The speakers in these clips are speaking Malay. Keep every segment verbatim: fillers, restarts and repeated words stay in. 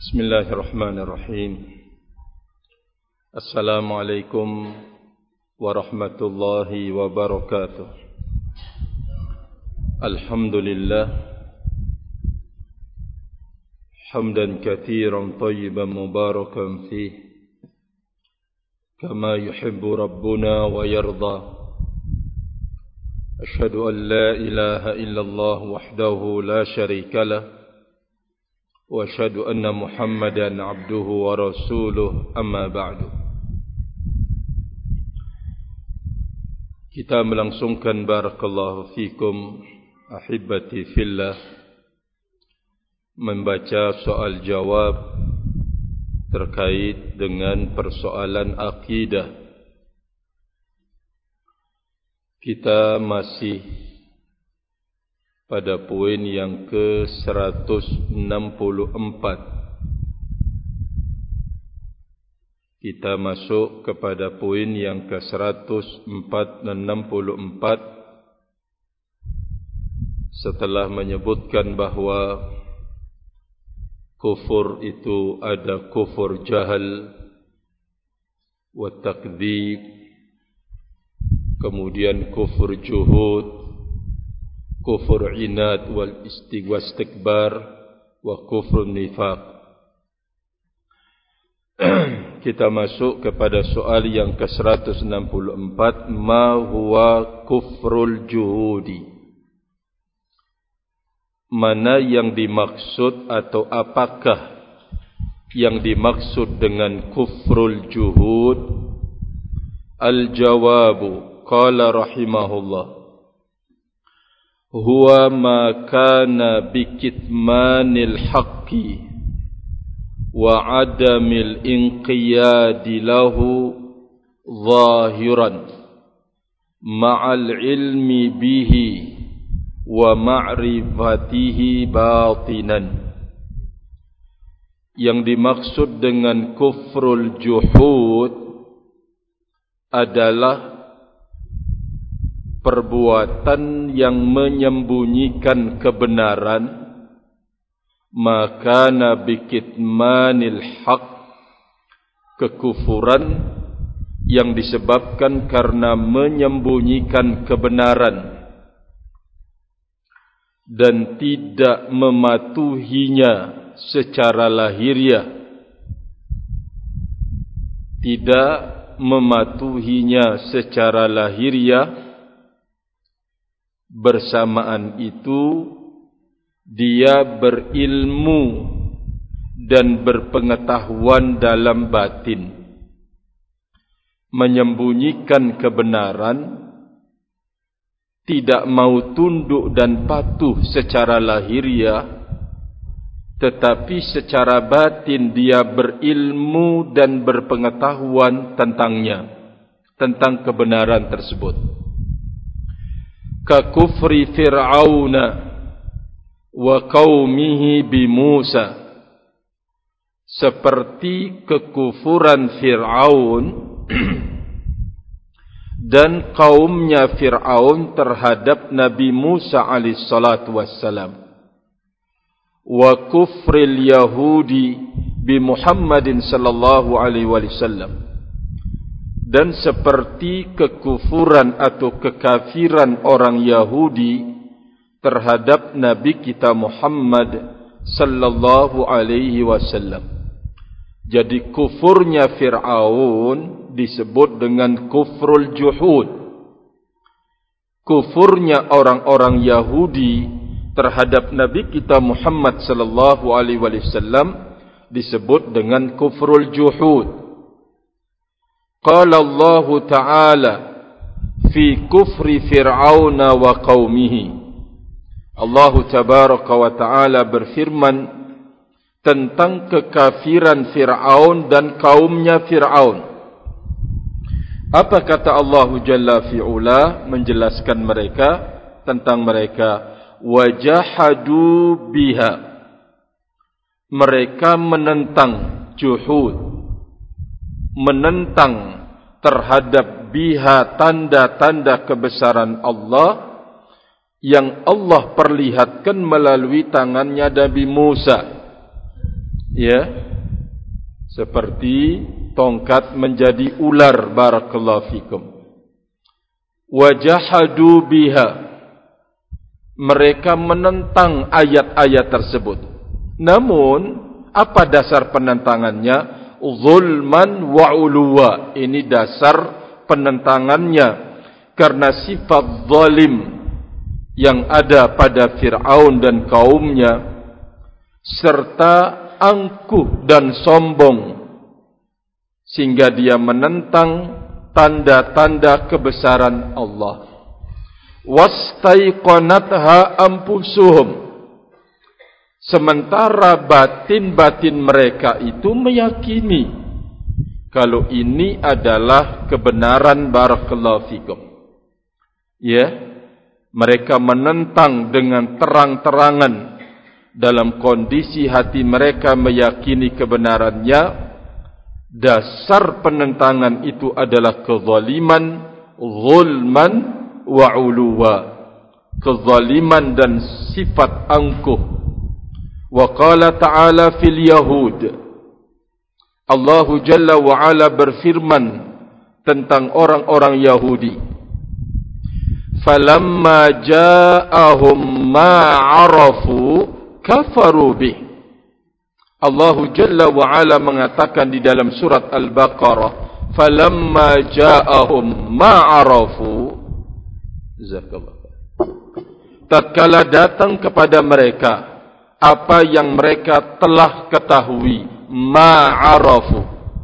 Bismillahirrahmanirrahim. Assalamualaikum warahmatullahi wabarakatuh. Alhamdulillah hamdan katsiran tayyiban mubarakan fih kama yuhibbu rabbuna wa yarda. Ashhadu an la ilaha illallah wahdahu la syarika lah wa asyhadu anna Muhammadan abduhu wa rasuluh, amma ba'du. Kita melangsungkan barakallahu fikum ahibati fillah membaca soal jawab terkait dengan persoalan akidah. Kita masih pada poin yang ke seratus enam puluh empat. Kita masuk kepada poin yang ke seratus enam puluh empat setelah menyebutkan bahawa kufur itu ada kufur jahal wa takdzib, kemudian kufur juhud, kufur inad wal istikbar, wa kufur nifaq. Kita masuk kepada soal yang ke seratus enam puluh empat. Ma huwa kufrul juhudi? Mana yang dimaksud atau apakah yang dimaksud dengan kufrul juhud? Al-jawabu, qala rahimahullah, huwa ma kana bikitmanil haqqi wa adamil inqiyadi lahu zahiran ma'al ilmi bihi wa ma'rifatihi batinan. Yang dimaksud dengan kufrul juhud adalah perbuatan yang menyembunyikan kebenaran, maka nabikitmanil haq, kekufuran yang disebabkan karena menyembunyikan kebenaran dan tidak mematuhinya secara lahiriah, tidak mematuhinya secara lahiriah. Bersamaan itu dia berilmu dan berpengetahuan dalam batin, menyembunyikan kebenaran, tidak mau tunduk dan patuh secara lahiriah, tetapi secara batin dia berilmu dan berpengetahuan tentangnya, tentang kebenaran tersebut. Ka kufri Fir'auna wa qaumihi bi Musa, seperti kekufuran Fir'aun dan kaumnya Fir'aun terhadap Nabi Musa alaihi salatu wassalam. Wa kufril Yahudi bi Muhammadin sallallahu alaihi wasallam, dan seperti kekufuran atau kekafiran orang Yahudi terhadap Nabi kita Muhammad sallallahu alaihi wasallam. Jadi kufurnya Fir'aun disebut dengan kufrul juhud. Kufurnya orang-orang Yahudi terhadap Nabi kita Muhammad sallallahu alaihi wasallam disebut dengan kufrul juhud. Qala Allah Ta'ala fi kufri Fir'auna wa qaumihi. Allah Tabaraka wa Ta'ala berfirman tentang kekafiran Fir'aun dan kaumnya Fir'aun. Apa kata Allah Jalla fi'ula menjelaskan mereka, tentang mereka? Wajahadu biha, mereka menentang, juhud, menentang terhadap biha, tanda-tanda kebesaran Allah yang Allah perlihatkan melalui tangannya Nabi Musa. Ya, seperti tongkat menjadi ular. Barakallahu fikum. Wajahadu biha, mereka menentang ayat-ayat tersebut. Namun, apa dasar penentangannya? Zulman wa uluwa. Ini dasar penentangannya karena sifat zalim yang ada pada Fir'aun dan kaumnya, serta angkuh dan sombong, sehingga dia menentang tanda-tanda kebesaran Allah. Wastaiqanatha anfusuhum, sementara batin-batin mereka itu meyakini kalau ini adalah kebenaran. Barakallahu fikum. Ya, mereka menentang dengan terang-terangan dalam kondisi hati mereka meyakini kebenarannya. Dasar penentangan itu adalah kezaliman, zulman wa uluwa, kezaliman dan sifat angkuh. Wa qala ta'ala fil yahud, Allah Jalla wa Ala berfirman tentang orang-orang Yahudi, falamma ja'ahum ma 'arafu kafaru bih. Allah Jalla wa Ala mengatakan di dalam surat Al-Baqarah, falamma ja'ahum ma 'arafu, zakallah, tatkala datang kepada mereka apa yang mereka telah ketahui, ma'arafu,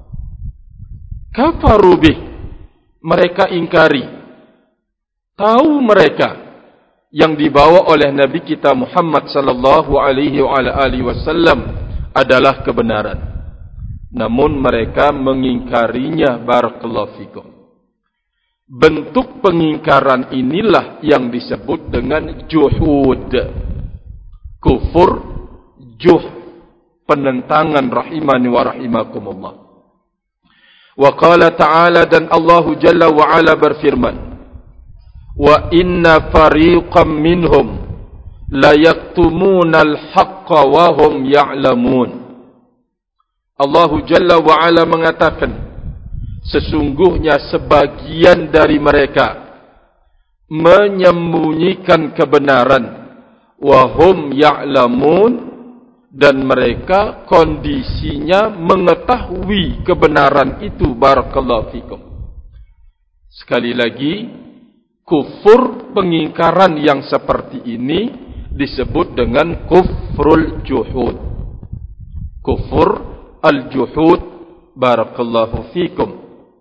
kafaru bih, mereka ingkari. Tahu mereka yang dibawa oleh Nabi kita Muhammad sallallahu alaihi wasallam adalah kebenaran, namun mereka mengingkarinya. Barakallahu fikum. Bentuk pengingkaran inilah yang disebut dengan juhud, kufur, juh, penentangan. Rahimani wa rahimakumullah. Wa qala ta'ala, dan Allah Jalla wa Ala berfirman, wa inna fariqam minhum la yaktumuna al-haqqa wa hum ya'lamun. Allah Jalla wa Ala mengatakan, sesungguhnya sebagian dari mereka menyembunyikan kebenaran, wa hum ya'lamun, dan mereka kondisinya mengetahui kebenaran itu. Barakallahu fikum. Sekali lagi, kufur pengingkaran yang seperti ini disebut dengan kufrul juhud, kufur al-juhud. Barakallahu fikum.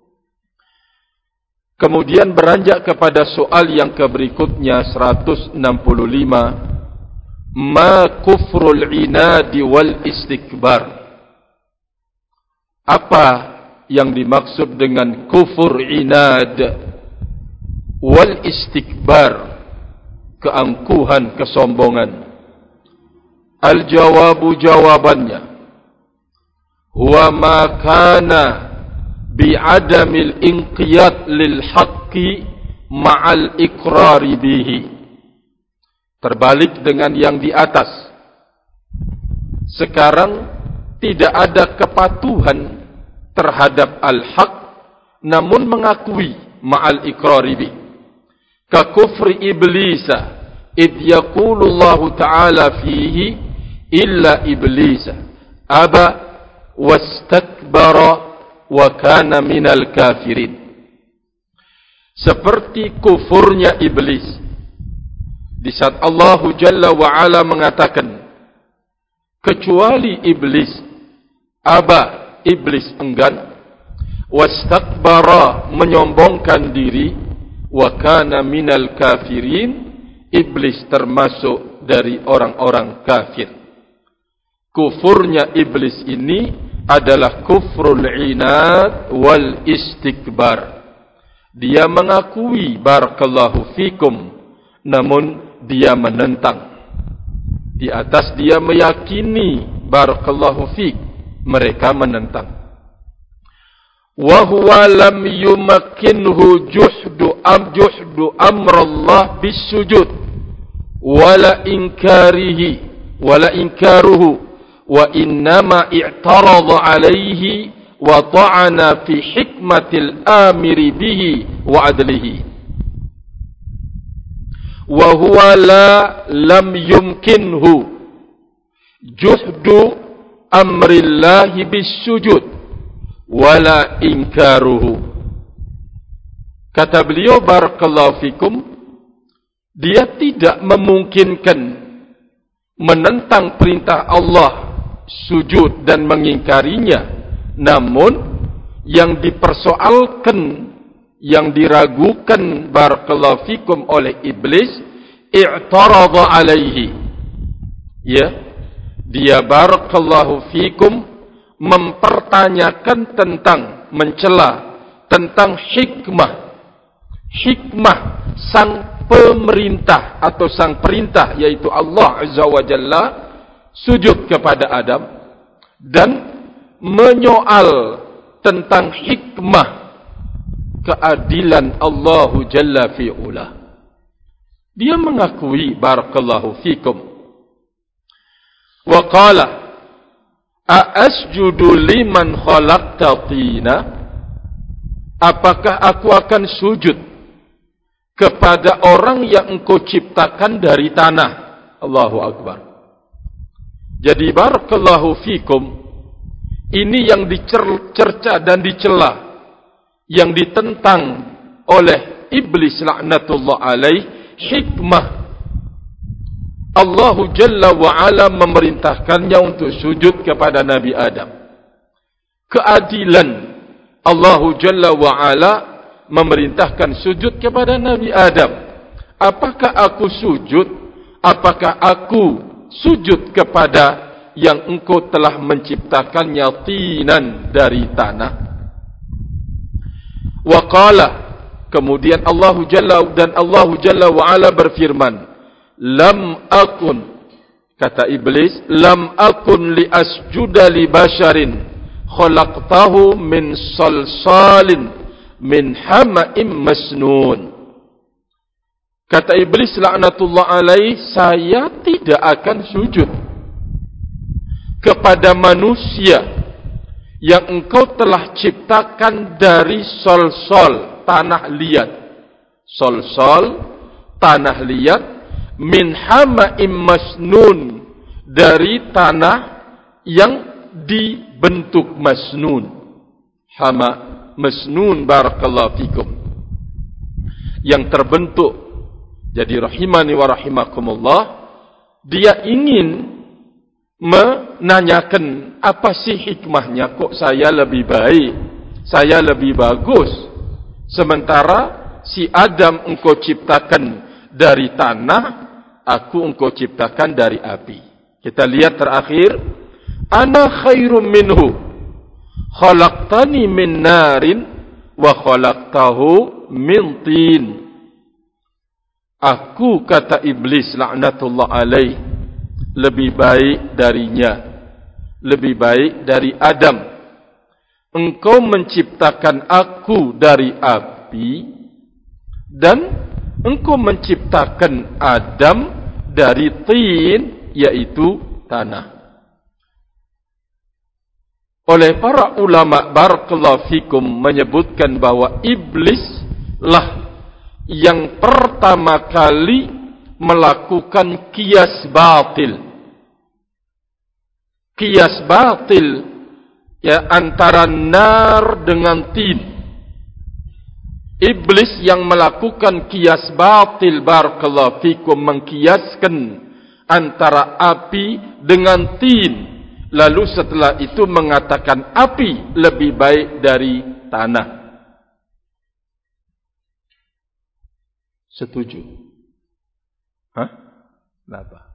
Kemudian beranjak kepada soal yang berikutnya, seratus enam puluh lima, ma kufrul inadi wal istikbar. Apa yang dimaksud dengan kufur inad wal istikbar, keangkuhan, kesombongan? Al-jawabu, jawabannya, huwa ma kana bi'adamil inqiyad lil haqqi ma'al iqrari bihi. Terbalik dengan yang di atas. Sekarang tidak ada kepatuhan terhadap al-haq, namun mengakui ma'al iqrari bihi. Ka kufri iblisa id yaqulu Allah Ta'ala fihi illa iblisa aba wastakbara wa kana minal kafirin. Seperti kufurnya iblis di saat Allah Jalla wa Ala mengatakan, kecuali iblis, aba, iblis enggan, wastakbara, menyombongkan diri, wa kana minal kafirin, iblis termasuk dari orang-orang kafir. Kufurnya iblis ini adalah kufrul inad wal istikbar. Dia mengakui, barakallahu fikum, namun dia menentang. Di atas dia meyakini, barakallahu fik, mereka menentang. Wa huwa lam yumakkinhu juhdu am juhdu amrallah bisujud wala inkarihi wala inkaruhu wa innama i'tarada alaihi wa ta'ana fi hikmatil amiri bihi wa adlihi wa huwa la lam yumkinhu juhdu amrillahi bisujud wala inkaruhu. Kata beliau, barakallahu fikum, dia tidak memungkinkan menentang perintah Allah sujud dan mengingkarinya, namun yang dipersoalkan, yang diragukan barakallahu fikum oleh iblis, i'tarada alaihi, ya, dia barakallahu fikum mempertanyakan tentang, mencela tentang hikmah hikmah sang pemerintah atau sang perintah, yaitu Allah Azza wa Jalla, sujud kepada Adam, dan menyoal tentang hikmah keadilan Allah Jalla fi'ula. Dia mengakui barakallahu fikum, wa qala a'asjudu liman khalaqta tina, apakah aku akan sujud kepada orang yang engkau ciptakan dari tanah? Allahu Akbar. Jadi barakallahu fikum, ini yang dicerca dan dicela, yang ditentang oleh iblis laknatullah alaih, hikmah Allah Jalla wa'ala memerintahkannya untuk sujud kepada Nabi Adam. Keadilan Allah Jalla wa'ala memerintahkan sujud kepada Nabi Adam. Apakah aku sujud? Apakah aku sujud kepada yang engkau telah menciptakannya tinan dari tanah? Wa qala, kemudian Allah Jalla dan Allah Jalla wa'ala berfirman, lam akun, kata iblis, lam akun li asjuda li basharin khalaqtahu min salsalin min hama'im masnun. Kata iblis laknatullah alaih, saya tidak akan sujud kepada manusia yang engkau telah ciptakan dari sol-sol, tanah liat. Sol-sol, tanah liat, min hama'im masnun, dari tanah yang dibentuk masnun. Hama masnun barakallahu fikum, yang terbentuk. Jadi rahimani wa rahimakumullah, dia ingin menanyakan apa sih hikmahnya, kok saya lebih baik, saya lebih bagus, sementara si Adam engkau ciptakan dari tanah, aku engkau ciptakan dari api. Kita lihat terakhir, ana khairum minhu khalaqtani min narin wa khalaqtahu min tin. Aku, kata iblis laknatullah alaih, lebih baik darinya, lebih baik dari Adam. Engkau menciptakan aku dari api, dan engkau menciptakan Adam dari tin, yaitu tanah. Oleh para ulama barakallahu fikum menyebutkan bahwa iblis lah yang pertama kali melakukan kias batil. Kias batil, ya, antara nar dengan tin. Iblis yang melakukan kias batil barakallahu fikum, mengkiaskan antara api dengan tin, lalu setelah itu mengatakan api lebih baik dari tanah. Setuju? Hah? Kenapa?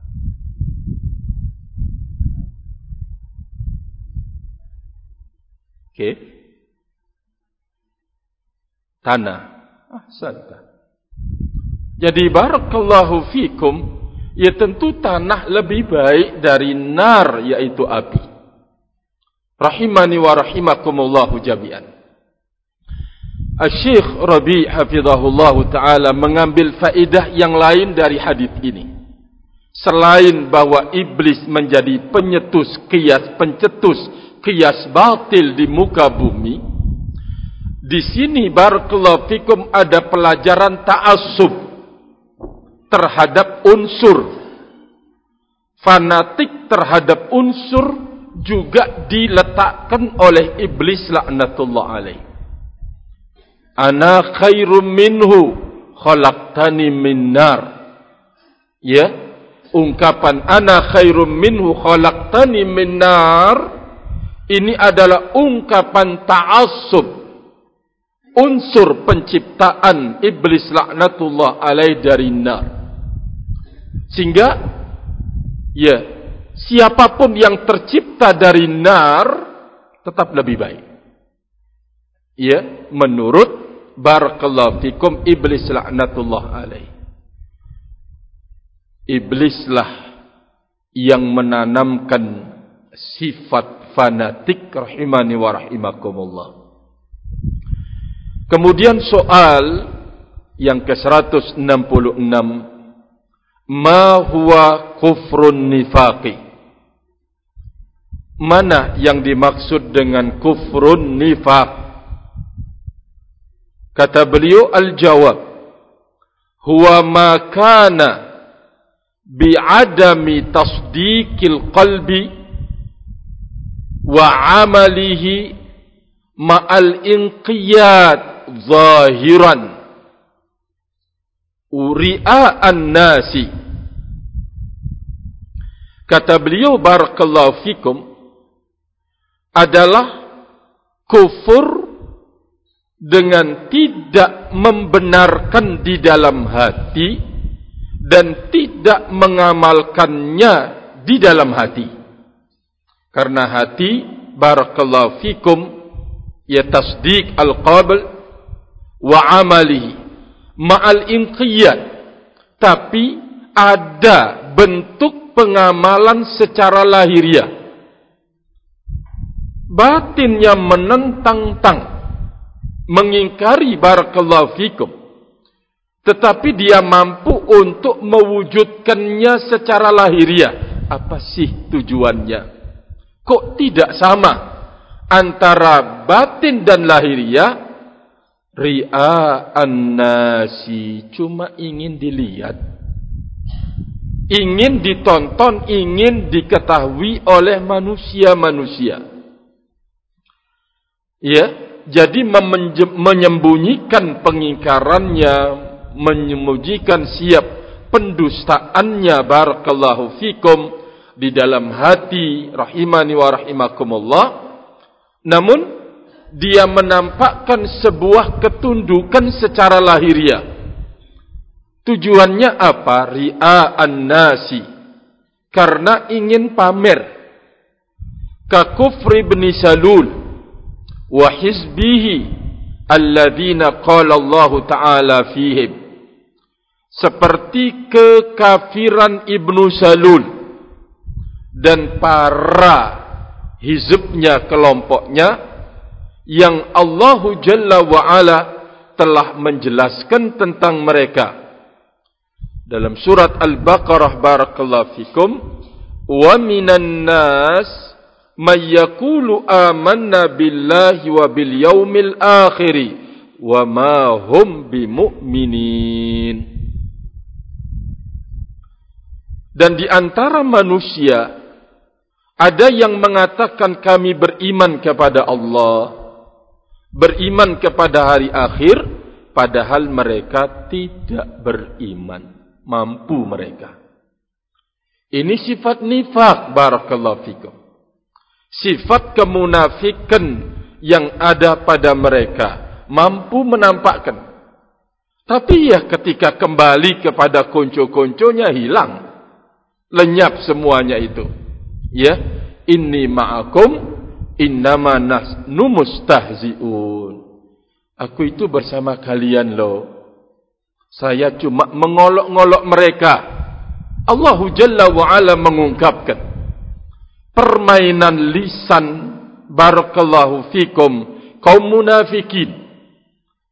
Oke. Tanah. Ah, santa. Jadi barakallahu fikum, ya tentu tanah lebih baik dari nar, yaitu api. Rahimani wa rahimakumullahu jami'an. Asy-Syaikh Rabi' hafizahullahu ta'ala mengambil faedah yang lain dari hadis ini. selain bahwa iblis menjadi penyetus kias, pencetus kias batil di muka bumi, di sini barakallahu fikum ada pelajaran ta'assub terhadap unsur. Fanatik terhadap unsur juga diletakkan oleh iblis laknatullah alaih. Ana khairum minhu khalaqtani min nar. Ya, ungkapan ana khairum minhu khalaqtani min nar ini adalah ungkapan ta'assub unsur penciptaan iblis laknatullah alaih dari nar. Sehingga ya, siapapun yang tercipta dari nar tetap lebih baik. Ya, menurut barakallahu fikum iblis laknatullah alaih. Iblislah yang menanamkan sifat fanatik rahimani wa rahimakumullah. Kemudian soal yang ke seratus enam puluh enam, ma huwa kufrun nifaqi? Mana yang dimaksud dengan kufrun nifaq? Kata beliau, al-jawab huwa ma kana bi'adami tasdiqil qalbi wa amalihi ma'al inqiyad zahiran uri'a'an nasi. Kata beliau barakallahu fikum, adalah kufur dengan tidak membenarkan di dalam hati dan tidak mengamalkannya di dalam hati. Karena hati barakallahu fikum ya tasdiq al-qabl wa amalihi ma'al inqiyad, tapi ada bentuk pengamalan secara lahiriah. Batinnya menentang-tang, mengingkari barakallahu fikum, tetapi dia mampu untuk mewujudkannya secara lahiriah. Apa sih tujuannya? Kok tidak sama antara batin dan lahiriah? Ria'an nasi, cuma ingin dilihat, ingin ditonton, ingin diketahui oleh manusia-manusia. Ya, jadi menyembunyikan pengingkarannya, menyembunyikan siap pendustaannya barakallahu fikum di dalam hati rahimani wa rahimakumullah. Namun dia menampakkan sebuah ketundukan secara lahiriah. Tujuannya apa? Ria'an nasi, karena ingin pamer. Ka kufri ibn Salul wa hizbihi alladzina qala Allah Ta'ala fihim. Seperti kekafiran Ibnu Salul dan para hizbnya, kelompoknya, yang Allah Jalla wa'ala telah menjelaskan tentang mereka dalam surat Al-Baqarah barakallahu fikum. Wa minan nas may yaqulu amanna billahi wa bil yaumil akhir wa ma hum bimu'minin. Dan di antara manusia ada yang mengatakan kami beriman kepada Allah, beriman kepada hari akhir, padahal mereka tidak beriman. Mampu mereka. Ini sifat nifaq barakallahu fikum. Sifat kemunafikan yang ada pada mereka, mampu menampakkan. Tapi ya ketika kembali kepada konco-konconya hilang, lenyap semuanya itu. Ya, inni ma'akum innama nahnu mustahzi'un. Aku itu bersama kalian loh. Saya cuma mengolok-ngolok mereka. Allah Jalla wa'ala mengungkapkan permainan lisan barakallahu fikum kaum munafikin.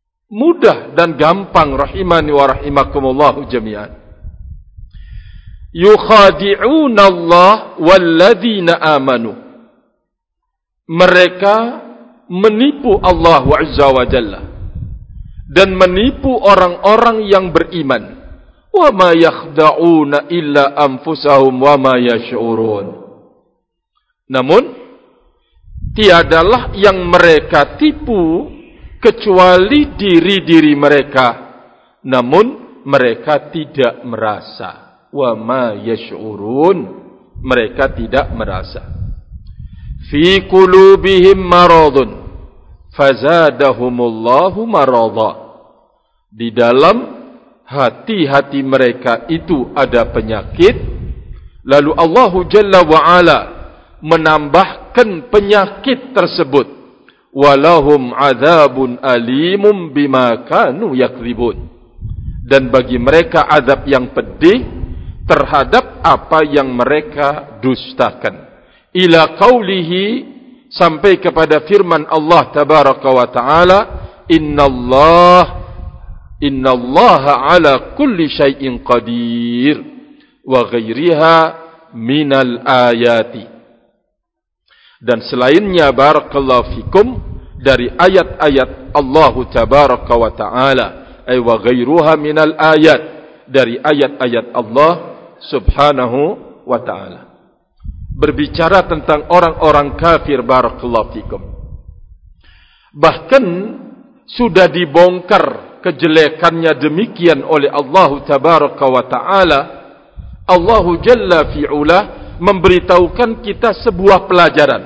Mudah dan gampang rahimani wa rahimakumullahu jami'an. yukhadi'una Allah walladzina amanu. Mereka menipu Allah Azza wa Jalla dan menipu orang-orang yang beriman. Wa ma yakhda'una illa anfusahum wa ma yash'urun. Namun tiadalah yang mereka tipu kecuali diri-diri mereka, namun mereka tidak merasa. Wa ma yash'urun, mereka tidak merasa. Fi qulubihim maradun fazadahumullahu marada. Di dalam hati-hati mereka itu ada penyakit, lalu Allah Jalla wa Ala menambahkan penyakit tersebut. Walahum adzabun alimum bima kanu yakdzibun. Dan bagi mereka azab yang pedih terhadap apa yang mereka dustakan. Ila qaulihi, sampai kepada firman Allah tabaraka wa taala, innallah innallaha ala kulli syai'in qadir wa ghairiha minal ayati. Dan selainnya barakallahu fikum dari ayat-ayat Allah tabaraka wa taala, ay wa ghairuha minal ayat, dari ayat-ayat Allah subhanahu wa taala. Berbicara tentang orang-orang kafir barakallahu fikum. Bahkan sudah dibongkar kejelekannya demikian oleh Allah tabaraka wa taala. Allah Jalla fi'ula memberitahukan kita sebuah pelajaran.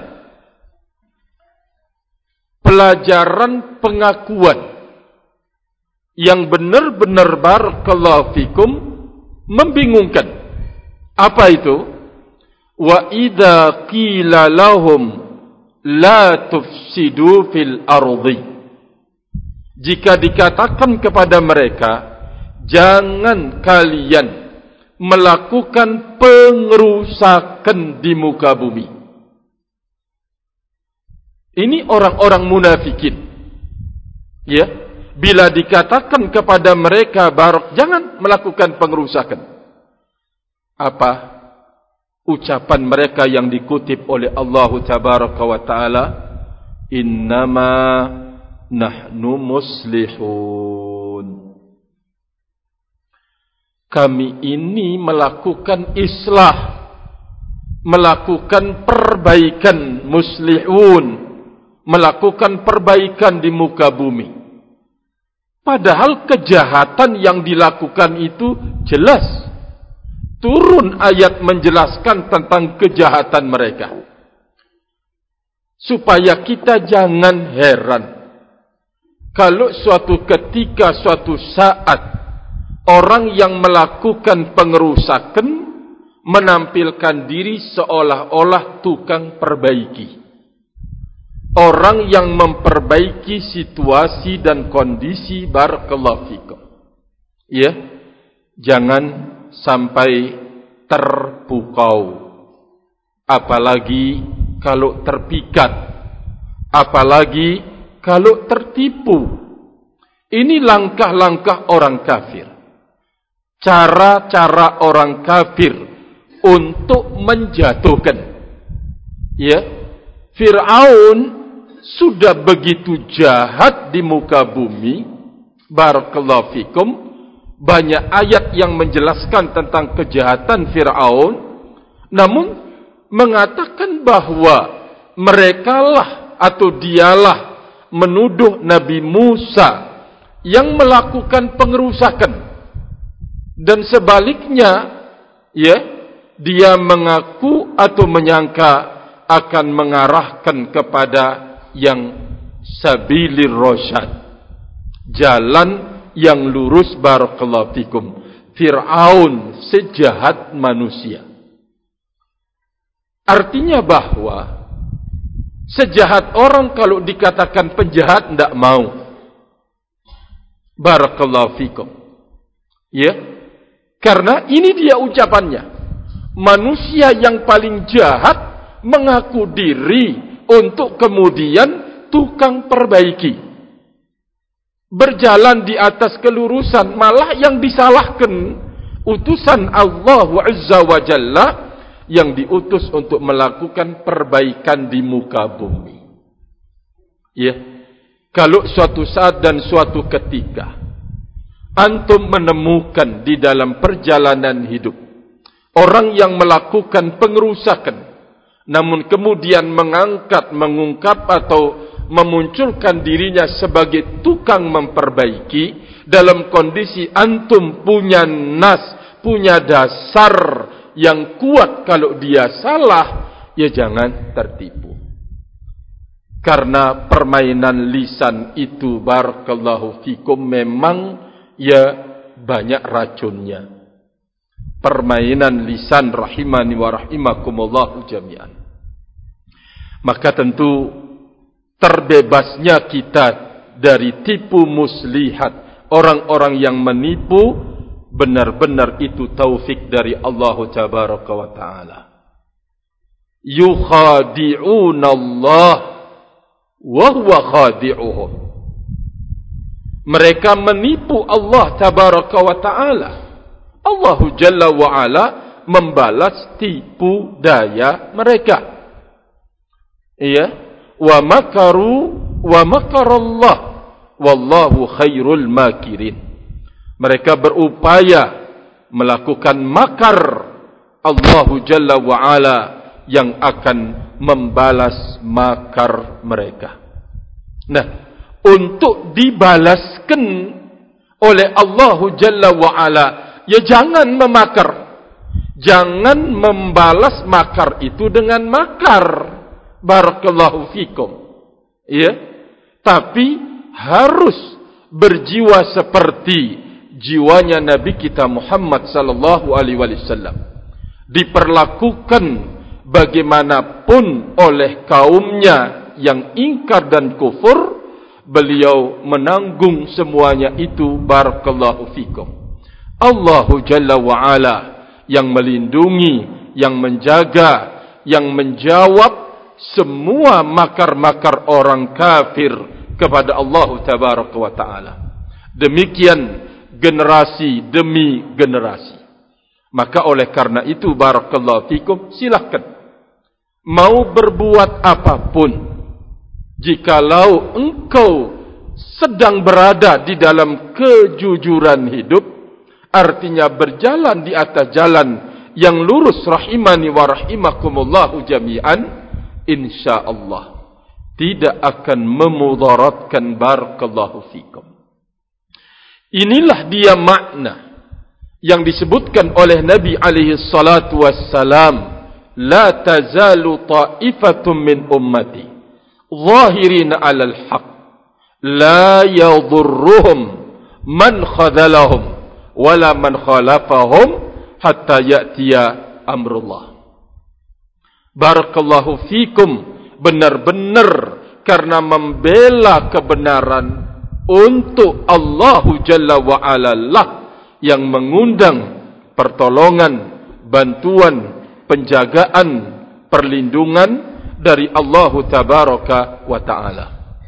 Pelajaran pengakuan yang benar-benar barakallahu fikum membingungkan. Apa itu? Wa idza qila lahum la tufsidu fil ardi. Jika dikatakan kepada mereka, jangan kalian melakukan pengerusakan di muka bumi. Ini orang-orang munafikin. Ya, bila dikatakan kepada mereka, barak, jangan melakukan pengerusakan. Apa ucapan mereka yang dikutip oleh Allah tabaraka wa taala? Innama nahnu muslihun. Kami ini melakukan islah, melakukan perbaikan, muslihun, melakukan perbaikan di muka bumi. Padahal kejahatan yang dilakukan itu jelas. Turun ayat menjelaskan tentang kejahatan mereka. Supaya kita jangan heran. Kalau suatu ketika, suatu saat, orang yang melakukan pengerusakan menampilkan diri seolah-olah tukang perbaiki. Orang yang memperbaiki situasi dan kondisi barakallahu fikum. Ya, jangan sampai terpukau. Apalagi kalau terpikat. Apalagi kalau tertipu. Ini langkah-langkah orang kafir. Cara-cara orang kafir untuk menjatuhkan. Ya, Fir'aun sudah begitu jahat di muka bumi. Barakallahu fikum. Banyak ayat yang menjelaskan tentang kejahatan Fir'aun. Namun mengatakan bahwa merekalah atau dialah menuduh Nabi Musa yang melakukan pengerusakan. Dan sebaliknya, ya, dia mengaku atau menyangka akan mengarahkan kepada yang sabilir rasyad, jalan yang lurus barakallahu fikum. Fir'aun sejahat manusia. Artinya bahwa sejahat orang kalau dikatakan penjahat tidak mau. Barakallahu fikum. Ya, karena ini dia ucapannya. Manusia yang paling jahat mengaku diri untuk kemudian tukang perbaiki. Berjalan di atas kelurusan, malah yang disalahkan Utusan Allah Azza wa Jalla yang diutus untuk melakukan perbaikan di muka bumi. Ya. Kalau suatu saat dan suatu ketika antum menemukan di dalam perjalanan hidup orang yang melakukan pengerusakan, namun kemudian mengangkat, mengungkap atau memunculkan dirinya sebagai tukang memperbaiki, dalam kondisi antum punya nas, punya dasar yang kuat kalau dia salah, ya jangan tertipu. Karena permainan lisan itu, barakallahu fikum, memang ya banyak racunnya. Permainan lisan, rahimani wa rahimakumullahu jami'an. Maka tentu terbebasnya kita dari tipu muslihat, orang-orang yang menipu, benar-benar itu taufik dari Allah Tabaraka wa Ta'ala. Yukhadi'una Allah wa huwa khadi'uhum. Mereka menipu Allah Tabaraka wa Ta'ala. Allah Jalla wa Ala membalas tipu daya mereka. Iya, wa makaru wa makarallah wallahu khairul makirin. Mereka berupaya melakukan makar, Allah Jalla wa Ala yang akan membalas makar mereka. Nah, untuk dibalaskan oleh Allah Jalla wa Ala, ya jangan memakar. Jangan membalas makar itu dengan makar. Barakallahu fikum. Ya. Tapi harus berjiwa seperti jiwanya Nabi kita Muhammad sallallahu alaihi wasallam. Diperlakukan bagaimanapun oleh kaumnya yang ingkar dan kufur, beliau menanggung semuanya itu. Barakallahu fikum. Allah Jalla wa Ala yang melindungi, yang menjaga, yang menjawab semua makar-makar orang kafir kepada Allah Tabaraka wa Ta'ala. Demikian generasi demi generasi. Maka oleh karena itu, barakallahu fikum, silakan mau berbuat apapun, jikalau engkau sedang berada di dalam kejujuran hidup, artinya berjalan di atas jalan yang lurus, rahimani wa rahimakumullahu jami'an, insyaallah tidak akan memudaratkan. Barakallahu fikum. Inilah dia makna yang disebutkan oleh Nabi alaihi salatu wassalam, la tazalu ta'ifatun min ummati zahirina 'alal haqq la yadhurruhum man khadalahum wala man khalafahum hatta ya'tiya amrullah. Barakallahu fikum, benar-benar karena membela kebenaran untuk Allah Jalla wa Ala lah yang mengundang pertolongan, bantuan, penjagaan, perlindungan dari Allah Tabaraka wa Ta'ala.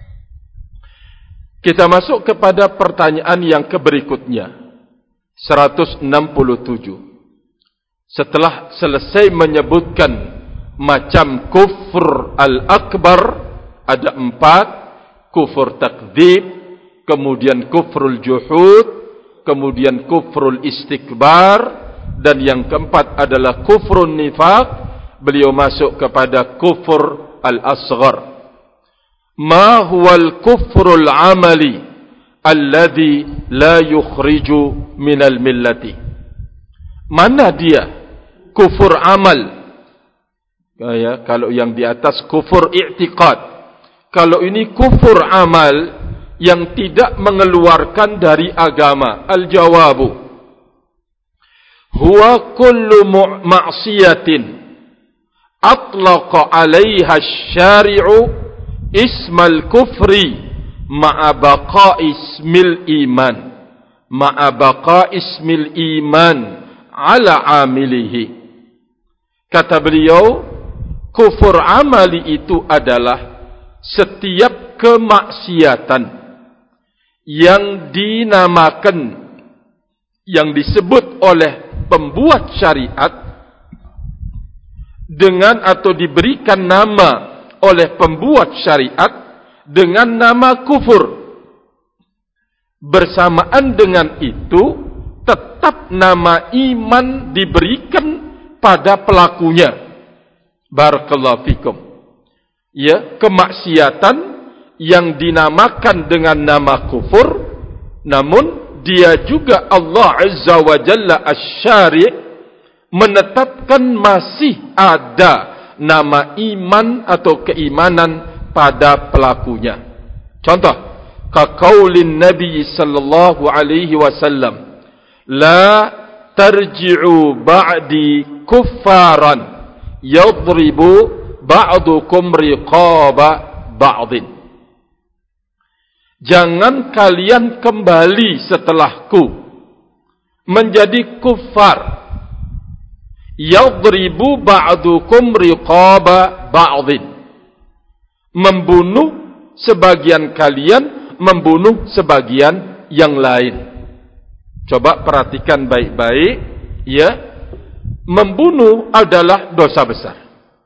Kita masuk kepada pertanyaan yang keberikutnya, seratus enam puluh tujuh. Setelah selesai menyebutkan macam kufur al-akbar, ada empat: kufur takdzib, kemudian kufrul juhud, kemudian kufrul istikbar, dan yang keempat adalah kufrun nifaq. Beliau masuk kepada kufur al-asghar. Ma huwal kufrul amali alladhi la yukhriju minal millati. Mana dia kufur amal? Ya, kalau yang di atas kufur i'tiqad. Kalau ini kufur amal yang tidak mengeluarkan dari agama. Al-jawabu huwa kullu ma'siyatin atlaqa 'alaiha asy-syari'u ismal kufri ma'a baqa'i ismil iman ma'a baqa'i ismil iman 'ala 'amilihi. Kata beliau, kufur amali itu adalah setiap kemaksiatan yang dinamakan, yang disebut oleh pembuat syariat dengan atau diberikan nama oleh pembuat syariat dengan nama kufur. Bersamaan dengan itu, tetap nama iman diberikan pada pelakunya. Barakallahu fikum. Ya, kemaksiatan yang dinamakan dengan nama kufur, namun dia juga Allah Azza wa Jalla Asy-Syari' menetapkan masih ada nama iman atau keimanan pada pelakunya. Contoh, kaqaulin Nabi sallallahu alaihi wasallam, la tarji'u ba'di kuffaran yadribu ba'dukum riqaba ba'din. Jangan kalian kembali setelahku menjadi kuffar, yadribu ba'dukum riqaba ba'din, membunuh sebagian kalian membunuh sebagian yang lain. Coba perhatikan baik-baik, ya. Membunuh adalah dosa besar,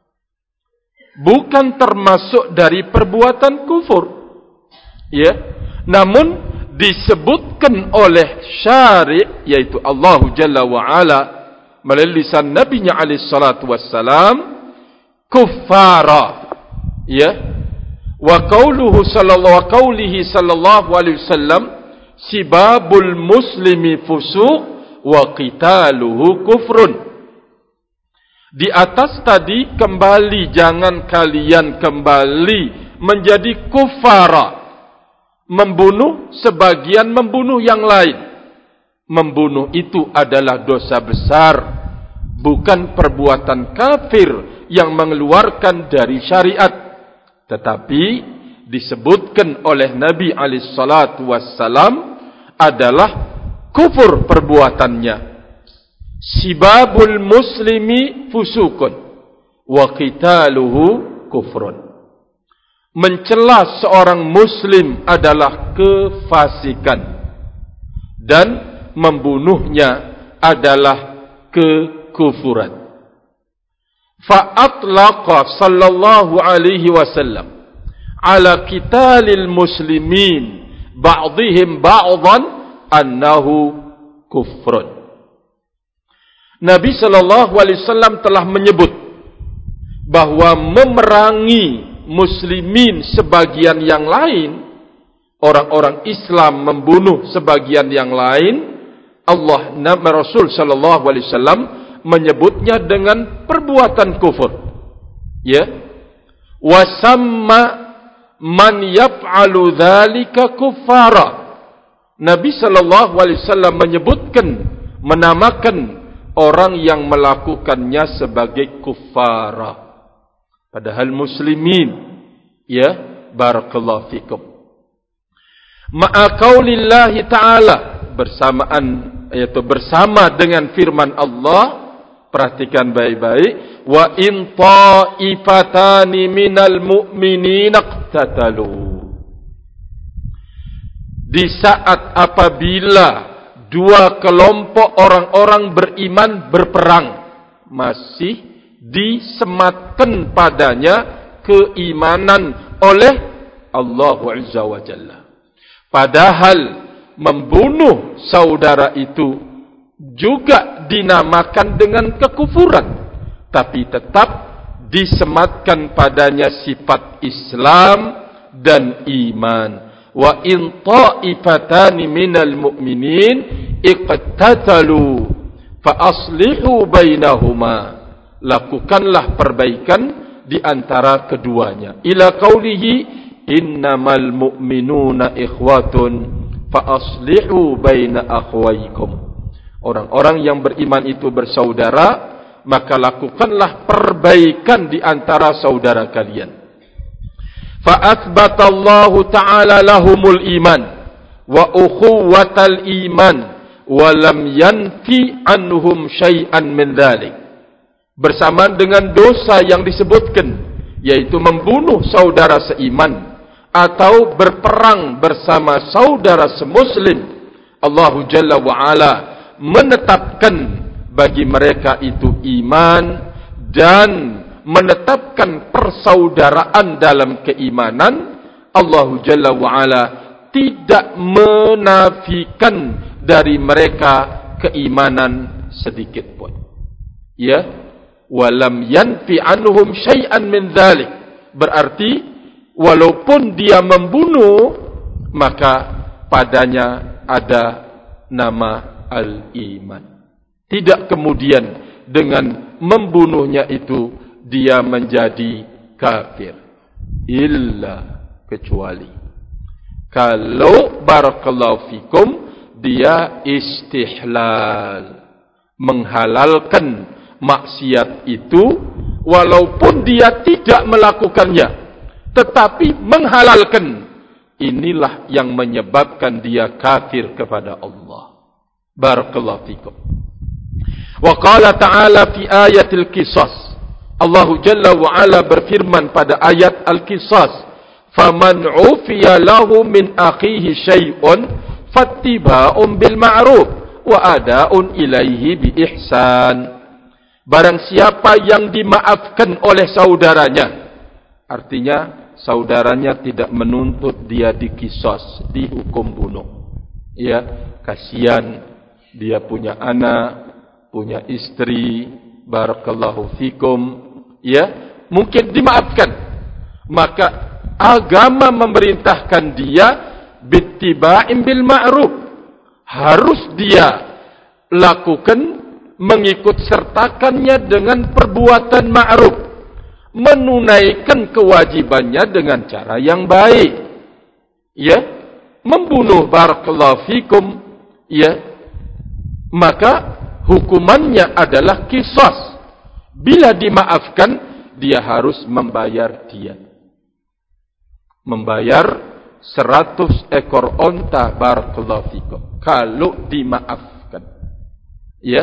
bukan termasuk dari perbuatan kufur, ya. Namun disebutkan oleh syari', yaitu Allah Jalla wa Ala melalui lisan Nabi-Nya alaihi salatu wassalam, kuffara, ya. Wa qauluhu sallallahu wa qaulihi sallallahu alaihi wasallam, sibabul muslimi fusuq wa qitaluhu kufrun. Di atas tadi kembali, jangan kalian kembali menjadi kufara, membunuh sebagian membunuh yang lain. Membunuh itu adalah dosa besar, bukan perbuatan kafir yang mengeluarkan dari syariat. Tetapi disebutkan oleh Nabi alaihi salatu wassalam adalah kufur perbuatannya. Sibabul muslimi fusukun wa qitaluhu kufrun. Mencela seorang muslim adalah kefasikan dan membunuhnya adalah kekufuran. Fa'atlaqa sallallahu alaihi wasallam ala qitalil muslimin ba'dihim ba'dhan annahu kufrun. Nabi sallallahu alaihi wasallam telah menyebut bahwa memerangi muslimin sebagian yang lain, orang-orang Islam membunuh sebagian yang lain, Allah Nabi Rasul sallallahu alaihi wasallam menyebutnya dengan perbuatan kufur. Ya. Wasamma man yaf'alu dzalika kuffara. Nabi sallallahu alaihi wasallam menyebutkan, menamakan orang yang melakukannya sebagai kuffara, padahal muslimin. Ya, barakallahu fikum. Ma'a qaulillahi ta'ala, bersamaan yaitu bersama dengan firman Allah. Perhatikan baik-baik. Wa in ta'ifatani minal mu'minina iqtatalu. Di saat apabila dua kelompok orang-orang beriman berperang, masih disematkan padanya keimanan oleh Allah Azza wa Jalla. Padahal membunuh saudara itu juga dinamakan dengan kekufuran, tapi tetap disematkan padanya sifat Islam dan iman. Wa in ta'ifatani minal mu'minin iqtatalu fa aslihu bainahuma. Lakukanlah perbaikan di antara keduanya. Ila qaulihi innamal mu'minuna ikhwatun fa aslihu baina akhwaykum. Orang-orang yang beriman itu bersaudara, maka lakukanlah perbaikan di antara saudara kalian. Fa athbatallahu ta'ala lahumul iman wa ukhuwatal iman wa lam yanfi anhum syai'an min dzalik. Bersamaan dengan dosa yang disebutkan, yaitu membunuh saudara seiman atau berperang bersama saudara semuslim, Allah Jalla wa Ala menetapkan bagi mereka itu iman dan menetapkan persaudaraan dalam keimanan, Allah Jalla wa'ala tidak menafikan dari mereka keimanan sedikit pun. Ya, walam yanfi anhum syai'an min dzalik. Berarti walaupun dia membunuh, maka padanya ada nama al-iman. Tidak kemudian dengan membunuhnya itu dia menjadi kafir. Illa, kecuali kalau barakallahu fikum dia istihlal, menghalalkan maksiat itu walaupun dia tidak melakukannya, tetapi menghalalkan. Inilah yang menyebabkan dia kafir kepada Allah. Barakallahu fikum. Wa qala ta'ala fi ayatil qisas. Allah Jalla wa ala berfirman pada ayat al-qisas, "Faman 'ufiya lahu min akhihi syai'un fattiba'un bil ma'ruf wa ada'un ilaihi bi ihsan." Barang siapa yang dimaafkan oleh saudaranya, artinya saudaranya tidak menuntut dia dikisos, dihukum bunuh. Ya, kasihan dia punya anak, punya istri, barakallahu fikum, ya, mungkin dimaafkan. Maka agama memerintahkan dia bittiba'in bil ma'ruf, harus dia lakukan, mengikut sertakannya dengan perbuatan ma'ruf, menunaikan kewajibannya dengan cara yang baik. Ya, membunuh, barakallahu fikum, ya, maka hukumannya adalah qisas. Bila dimaafkan, dia harus membayar diat. Membayar seratus ekor onta, barakallahu fikum, kalau dimaafkan. Ya,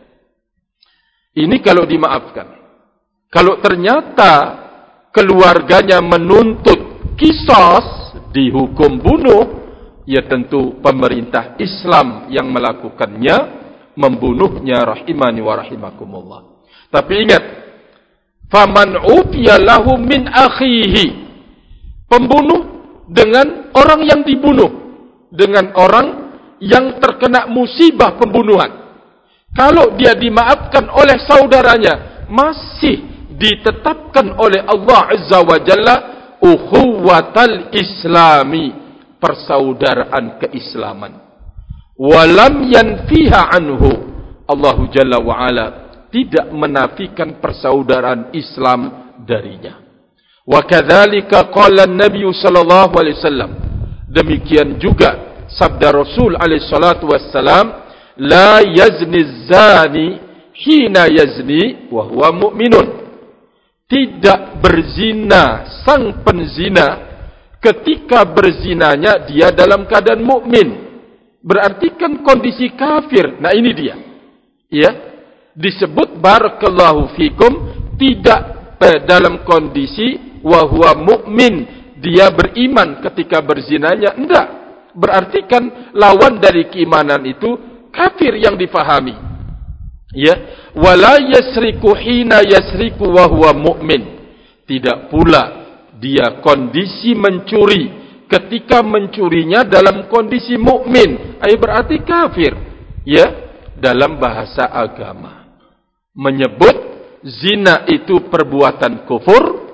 ini kalau dimaafkan. Kalau ternyata keluarganya menuntut qisas, dihukum bunuh, ya tentu pemerintah Islam yang melakukannya, membunuhnya, rahimani wa rahimakumullah. Tapi ingat, faman ufiya lahu min akhihi, pembunuh dengan orang yang dibunuh, dengan orang yang terkena musibah pembunuhan. Kalau dia dimaafkan oleh saudaranya, masih ditetapkan oleh Allah Azza wa Jalla ukhuwatal islami, persaudaraan keislaman. Walam yanfiha anhu, Allah Jalla wa Ala tidak menafikan persaudaraan Islam darinya. Wa kadzalika qala an-nabiy sallallahu alaihi wasallam, demikian juga sabda Rasul alaihi salatu wassalam, la yazni zani hina yazni wa huwa mu'minun. Tidak berzina sang penzina ketika berzinanya dia dalam keadaan mukmin. Berarti kan kondisi kafir. Nah ini dia. Ya, disebut barakallahu fikum tidak eh, dalam kondisi wa huwa mu'min, dia beriman ketika berzinanya. Enggak. Berarti kan lawan dari keimanan itu kafir yang difahami. Ya, wala yasriku hina yasriku wa huwa mu'min. Tidak pula dia kondisi mencuri ketika mencurinya dalam kondisi mukmin, ay berarti kafir. Ya, dalam bahasa agama menyebut zina itu perbuatan kufur,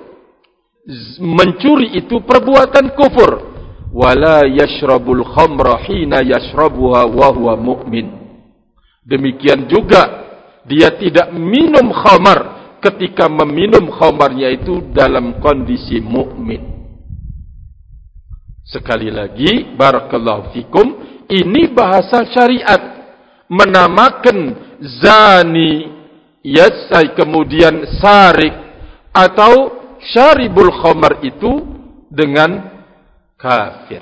mencuri itu perbuatan kufur. Wala yashrabul khamra hina yashrabuha wa huwa mu'min. Demikian juga dia tidak minum khamar ketika meminum khamarnya itu dalam kondisi mukmin. Sekali lagi, barakallahu fikum, ini bahasa syariat menamakan zani, yasai kemudian sarik atau syaribul khamar itu dengan kafir.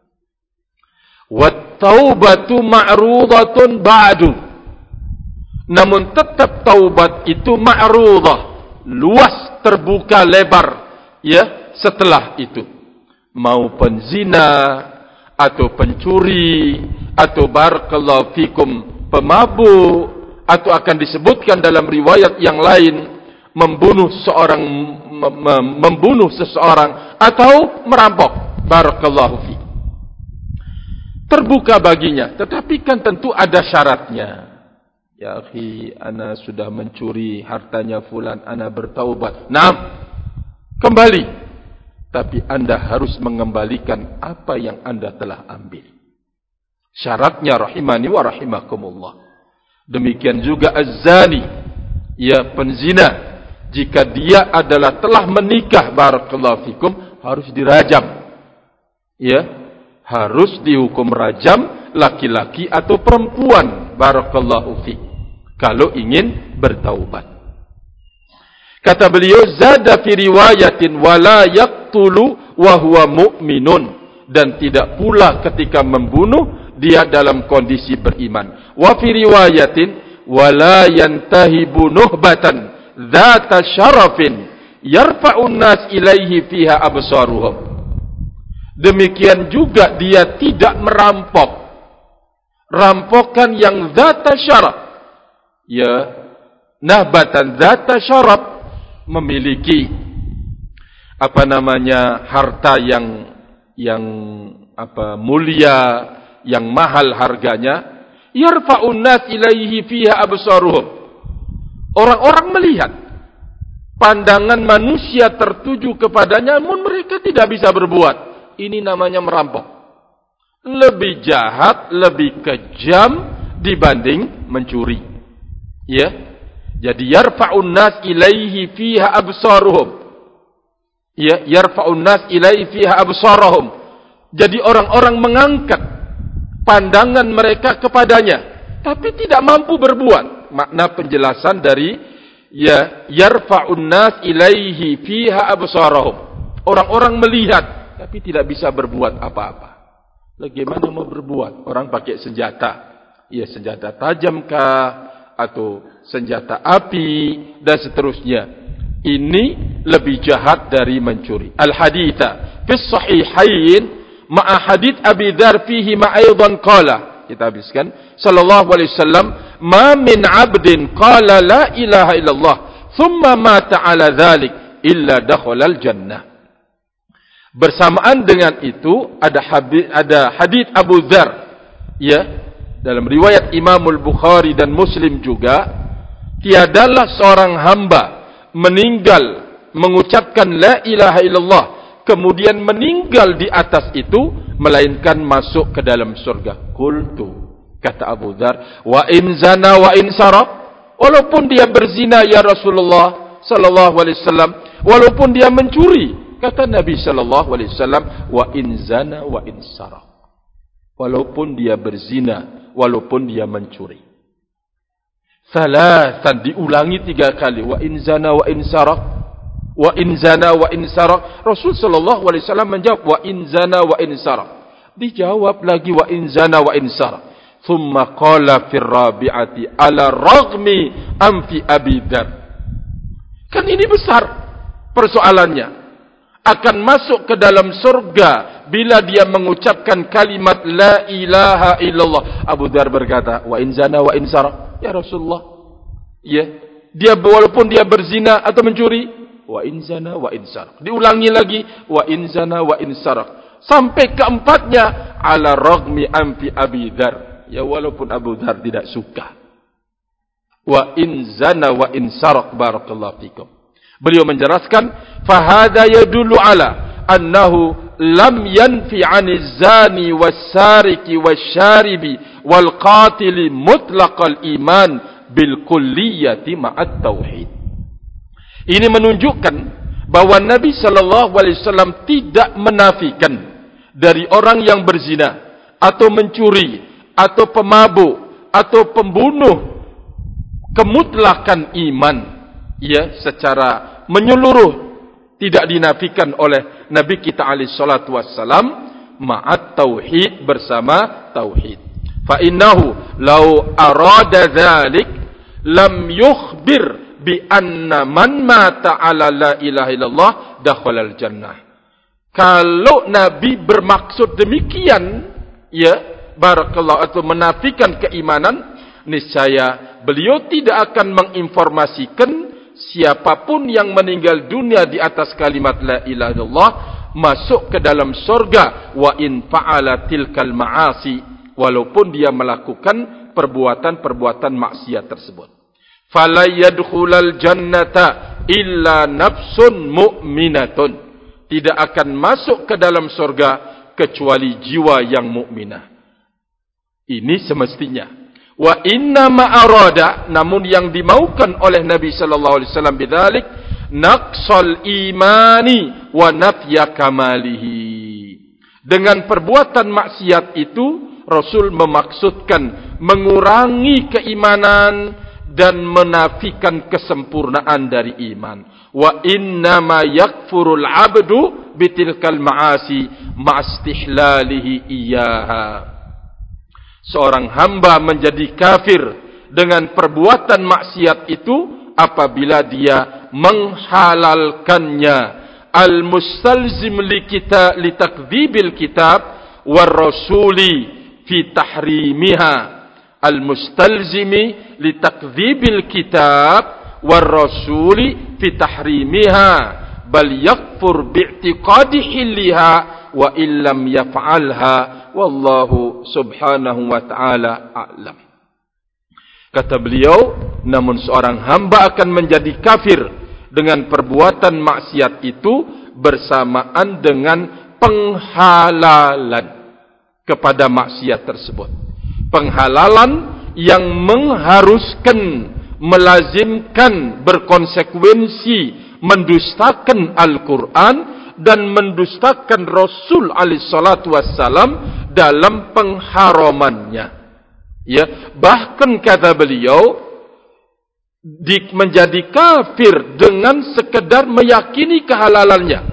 Wat taubatu ma'rudatun ba'du. Namun tetap taubat itu ma'rudah, luas, terbuka, lebar, ya, setelah itu. Mau penzina atau pencuri atau barakallahu fikum pemabuk atau akan disebutkan dalam riwayat yang lain membunuh seorang membunuh seseorang atau merampok. Barakallahu fi. Terbuka baginya, tetapi kan tentu ada syaratnya. Ya akhi, ana sudah mencuri hartanya fulan, ana bertaubat. Naam, kembali. Tapi anda harus mengembalikan apa yang anda telah ambil. Syaratnya rahimani wa rahimakumullah. Demikian juga az-zani, ya penzina, jika dia adalah telah menikah, barakallahu fikum, harus dirajam. Ya, harus dihukum rajam laki-laki atau perempuan, barakallahu fi, kalau ingin bertaubat. Kata beliau, zada fi riwayatin wala yaqtulu wa huwa mu'minun, dan tidak pula ketika membunuh dia dalam kondisi beriman. Wa fi riwayatin wala yantahibu nuhbatan dzata syarafin yarfa'un nas ilaihi fiha absaruhum. Demikian juga dia tidak merampok rampokan yang dzata syaraf, ya, nahbatan dzata syaraf, memiliki apa namanya harta yang yang apa mulia, yang mahal harganya. Yarfa'un nas ilaihi fiha absaruhum. Orang-orang melihat, pandangan manusia tertuju kepadanya, namun mereka tidak bisa berbuat. Ini namanya merampok. Lebih jahat, lebih kejam dibanding mencuri. Ya. Jadi yarfa'un nas ilaihi fiha absaruhum. Ya, yarfa'un nas ilaihi fiha absaruhum. Jadi orang-orang mengangkat pandangan mereka kepadanya, tapi tidak mampu berbuat. Makna penjelasan dari ya yarfa'un nas ilaihi fiha absarahum. Orang-orang melihat tapi tidak bisa berbuat apa-apa. Bagaimana mau berbuat? Orang pakai senjata, ya senjata tajamkah atau senjata api dan seterusnya. Ini lebih jahat dari mencuri. Al-haditha fi sahihain ma'a hadits Abi Dzar fihi ma aidan qala. Kita habiskan. Sallallahu alaihi wasallam, ma min 'abdin qala la ilaha illallah thumma mata 'ala dzalik illa dakhala al-jannah. Bersamaan dengan itu ada hadis ada hadits Abu Dzar, ya, dalam riwayat Imam Al-Bukhari dan Muslim juga, tiadalah seorang hamba meninggal mengucapkan la ilaha illallah kemudian meninggal di atas itu melainkan masuk ke dalam surga. Qultu, kata Abu Dzar, wa in zana wa in saraq, walaupun dia berzina ya Rasulullah sallallahu alaihi wasallam, walaupun dia mencuri, kata Nabi sallallahu alaihi wasallam, wa in zana wa in saraq, walaupun dia berzina, walaupun dia mencuri. Salasan, diulangi tiga kali, wa in zana wa in saraq, wa in zana wa in saraq. Rasul sallallahu alaihi wasallam menjawab, wa in zana wa in saraq. Dijawab lagi, wa in zana wa in saraq. Thumma qala fir rabi'ati ala raghmi amfi Abi Dzar. Kan ini besar persoalannya. Akan masuk ke dalam surga bila dia mengucapkan kalimat la ilaha illallah. Abu Dzar berkata, wa in zana wa in saraq. Ya Rasulullah, ya, dia walaupun dia berzina atau mencuri, wa in zana wa in saraq. Diulangi lagi, wa in zana wa in saraq. Sampai keempatnya, ala raghmi amfi Abi Dzar. Ya, walaupun Abu Dzar tidak suka. Wa in zana wa in saraq, barakallahu fikum. Beliau menjelaskan, fahada yadullu ala annahu lam yanfi 'aniz zani was-sariki wasyaribi wal qatili mutlaqal iman bil kulliyati ma'at tauhid. Ini menunjukkan bahwa Nabi sallallahu alaihi wasallam tidak menafikan dari orang yang berzina atau mencuri atau pemabuk atau pembunuh kemutlakan iman, ya, secara menyeluruh tidak dinafikan oleh Nabi kita alaihi salatu wassalam, ma'at tauhid, bersama tauhid. Fa innahu law arada dzalik lam yukhbir bi anna man mata ala la ilaha illallah dakhala al jannah. Kalau Nabi bermaksud demikian, ya, barakallahu, atau menafikan keimanan, niscaya beliau tidak akan menginformasikan siapapun yang meninggal dunia di atas kalimat la ilaha illallah masuk ke dalam surga, wa in fa'ala tilkal ma'asi, walaupun dia melakukan perbuatan-perbuatan maksiat tersebut. Fala yadkhulal jannata illa nafsun mu'minatun, tidak akan masuk ke dalam surga kecuali jiwa yang mukminah. Ini semestinya. Wa inna ma'arada, namun yang dimaukan oleh Nabi sallallahu alaihi wasallam bidzalik naqsal imani wa nafya kamalihi. Dengan perbuatan maksiat itu Rasul memaksudkan mengurangi keimanan dan menafikan kesempurnaan dari iman. Wa inna ma yakfurul abdu bitilkal ma'asi ma'astihlalihi iyaha. Seorang hamba menjadi kafir dengan perbuatan maksiat itu apabila dia menghalalkannya. Al-mustalzim li kita li takdzibil kitab war rasuli fi tahrimiha. Al-mustalzimi li takdzibil kitab war rasuli fi tahrimiha bal yakfur bi'tiqadi hilliha wa illam yaf'alha wallahu subhanahu wa ta'ala a'lam. Kata beliau, namun seorang hamba akan menjadi kafir dengan perbuatan maksiat itu bersamaan dengan penghalalan kepada maksiat tersebut. Penghalalan yang mengharuskan, melazimkan, berkonsekuensi mendustakan Al-Quran dan mendustakan Rasul alaihi salatu wassalam dalam pengharamannya. Ya, bahkan kata beliau, di, menjadi kafir dengan sekedar meyakini kehalalannya.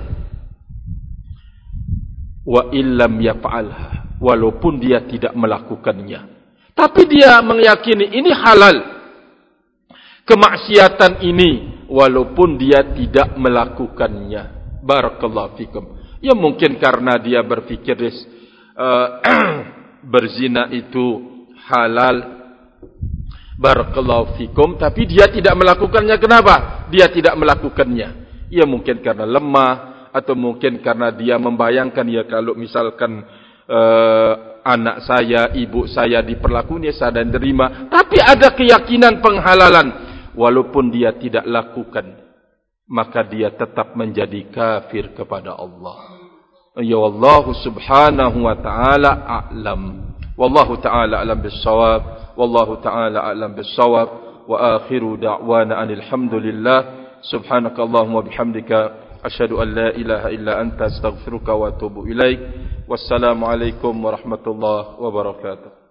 Wa illam yaf'alha, walaupun dia tidak melakukannya, tapi dia meyakini ini halal, kemaksiatan ini, walaupun dia tidak melakukannya. Barakallahu fikum. Ya mungkin karena dia berpikir uh, berzina itu halal. Barakallahu fikum. Tapi dia tidak melakukannya. Kenapa dia tidak melakukannya? Ya mungkin karena lemah, atau mungkin karena dia membayangkan, ya kalau misalkan uh, anak saya, ibu saya diperlakukannya, saya dan terima. Tapi ada keyakinan penghalalan, walaupun dia tidak lakukan, maka dia tetap menjadi kafir kepada Allah. Ya Allah subhanahu wa ta'ala a'lam. Wallahu ta'ala a'lam bis-shawab. Wallahu ta'ala a'lam bis-shawab. Wa akhiru da'wana alhamdulillah. Subhanakallahumma bihamdika asyhadu an la ilaha illa anta astaghfiruka wa atubu ilaik. Wassalamu alaikum warahmatullahi wabarakatuh.